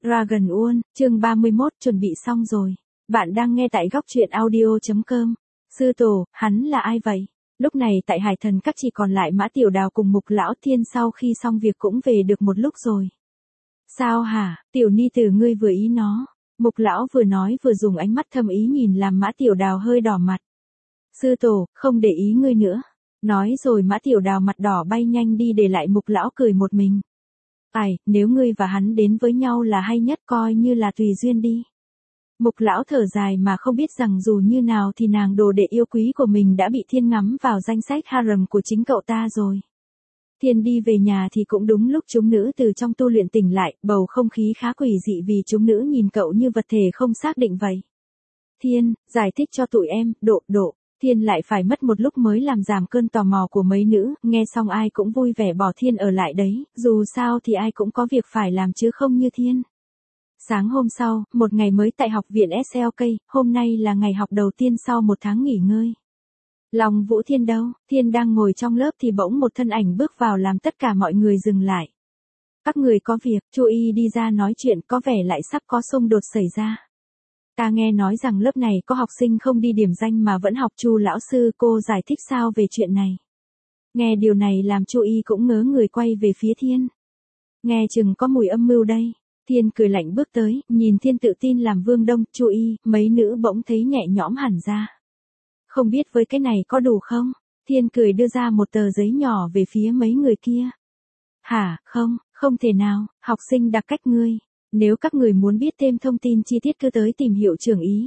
Dragon Uôn, chương 31, chuẩn bị xong rồi. Bạn đang nghe tại góc truyện audio.com. Sư tổ, hắn là ai vậy? Lúc này tại Hải Thần Các chỉ còn lại Mã Tiểu Đào cùng Mục Lão Thiên, sau khi xong việc cũng về được một lúc rồi. Sao hả, tiểu ni tử ngươi vừa ý nó. Mục Lão vừa nói vừa dùng ánh mắt thâm ý nhìn làm Mã Tiểu Đào hơi đỏ mặt. Sư tổ, không để ý ngươi nữa. Nói rồi Mã Tiểu Đào mặt đỏ bay nhanh đi, để lại Mục Lão cười một mình. Ai, nếu ngươi và hắn đến với nhau là hay nhất, coi như là tùy duyên đi. Mục Lão thở dài mà không biết rằng dù như nào thì nàng đồ đệ yêu quý của mình đã bị Thiên ngắm vào danh sách harem của chính cậu ta rồi. Thiên đi về nhà thì cũng đúng lúc chúng nữ từ trong tu luyện tỉnh lại, bầu không khí khá quỷ dị vì chúng nữ nhìn cậu như vật thể không xác định vậy. Thiên, giải thích cho tụi em, độ. Thiên lại phải mất một lúc mới làm giảm cơn tò mò của mấy nữ, nghe xong ai cũng vui vẻ bỏ Thiên ở lại đấy, dù sao thì ai cũng có việc phải làm chứ không như Thiên. Sáng hôm sau, một ngày mới tại học viện SLK, hôm nay là ngày học đầu tiên sau một tháng nghỉ ngơi. Long Vũ Thiên đâu? Thiên đang ngồi trong lớp thì bỗng một thân ảnh bước vào làm tất cả mọi người dừng lại. Các người có việc, Chu Y đi ra nói chuyện, có vẻ lại sắp có xung đột xảy ra. Ta nghe nói rằng lớp này có học sinh không đi điểm danh mà vẫn học. Chu lão sư, cô giải thích sao về chuyện này? Nghe điều này làm Chu Y cũng ngớ người quay về phía Thiên. Nghe chừng có mùi âm mưu đây. Thiên cười lạnh bước tới, nhìn Thiên tự tin làm vương đông. Chu Y, mấy nữ bỗng thấy nhẹ nhõm hẳn ra. Không biết với cái này có đủ không? Thiên cười đưa ra một tờ giấy nhỏ về phía mấy người kia. Hả, không thể nào, học sinh đặc cách ngươi. Nếu các người muốn biết thêm thông tin chi tiết cứ tới tìm hiệu trưởng Ý.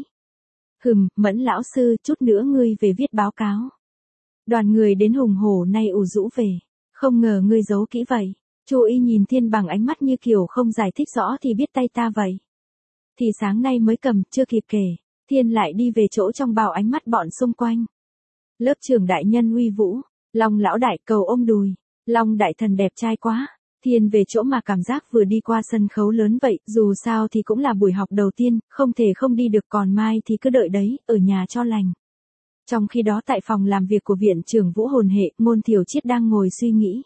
Mẫn lão sư, chút nữa ngươi về viết báo cáo. Đoàn người đến hùng hổ nay ủ rũ về. Không ngờ ngươi giấu kỹ vậy. Chu Y nhìn Thiên bằng ánh mắt như kiểu không giải thích rõ thì biết tay ta vậy. Thì sáng nay mới cầm, chưa kịp kể. Thiên lại đi về chỗ trong bao ánh mắt bọn xung quanh. Lớp trưởng đại nhân uy vũ. Long lão đại cầu ôm đùi. Long đại thần đẹp trai quá. Thiên về chỗ mà cảm giác vừa đi qua sân khấu lớn vậy, dù sao thì cũng là buổi học đầu tiên, không thể không đi được, còn mai thì cứ đợi đấy, ở nhà cho lành. Trong khi đó tại phòng làm việc của viện trưởng Vũ Hồn Hệ, Ngôn Thiểu Triết đang ngồi suy nghĩ.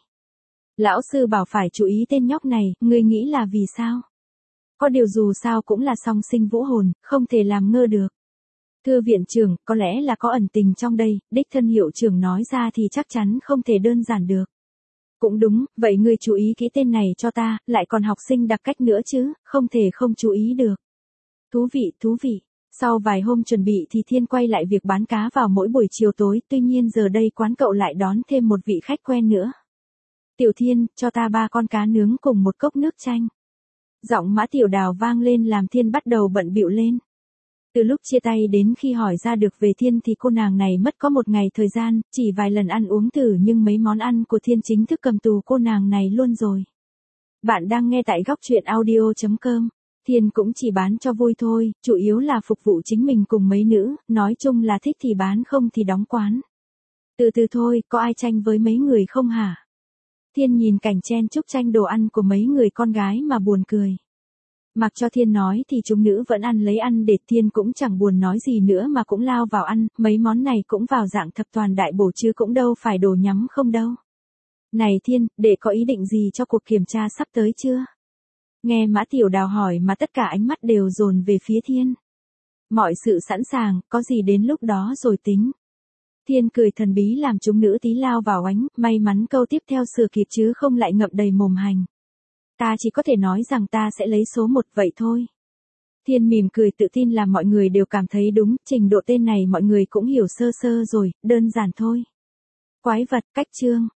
Lão sư bảo phải chú ý tên nhóc này, ngươi nghĩ là vì sao? Có điều dù sao cũng là song sinh vũ hồn, không thể làm ngơ được. Thưa viện trưởng, có lẽ là có ẩn tình trong đây, đích thân hiệu trưởng nói ra thì chắc chắn không thể đơn giản được. Cũng đúng, vậy ngươi chú ý kỹ tên này cho ta, lại còn học sinh đặc cách nữa chứ, không thể không chú ý được. Thú vị. Sau vài hôm chuẩn bị thì Thiên quay lại việc bán cá vào mỗi buổi chiều tối, tuy nhiên giờ đây quán cậu lại đón thêm một vị khách quen nữa. Tiểu Thiên, cho ta 3 con cá nướng cùng một cốc nước chanh. Giọng Mã Tiểu Đào vang lên làm Thiên bắt đầu bận bịu lên. Từ lúc chia tay đến khi hỏi ra được về Thiên thì cô nàng này mất có một ngày thời gian, chỉ vài lần ăn uống thử nhưng mấy món ăn của Thiên chính thức cầm tù cô nàng này luôn rồi. Bạn đang nghe tại góc truyện audio.com. Thiên cũng chỉ bán cho vui thôi, chủ yếu là phục vụ chính mình cùng mấy nữ, nói chung là thích thì bán không thì đóng quán. Từ từ thôi, có ai tranh với mấy người không hả? Thiên nhìn cảnh chen chúc tranh đồ ăn của mấy người con gái mà buồn cười. Mặc cho Thiên nói thì chúng nữ vẫn ăn lấy ăn để, Thiên cũng chẳng buồn nói gì nữa mà cũng lao vào ăn, mấy món này cũng vào dạng thập toàn đại bổ chứ cũng đâu phải đồ nhắm không đâu. Này Thiên, đệ có ý định gì cho cuộc kiểm tra sắp tới chưa? Nghe Mã Tiểu Đào hỏi mà tất cả ánh mắt đều dồn về phía Thiên. Mọi sự sẵn sàng, có gì đến lúc đó rồi tính. Thiên cười thần bí làm chúng nữ tí lao vào ánh, may mắn câu tiếp theo sửa kịp chứ không lại ngậm đầy mồm hành. Ta chỉ có thể nói rằng ta sẽ lấy số 1 vậy thôi. Thiên mỉm cười tự tin làm mọi người đều cảm thấy đúng, trình độ tên này mọi người cũng hiểu sơ sơ rồi, đơn giản thôi. Quái vật, cách chương.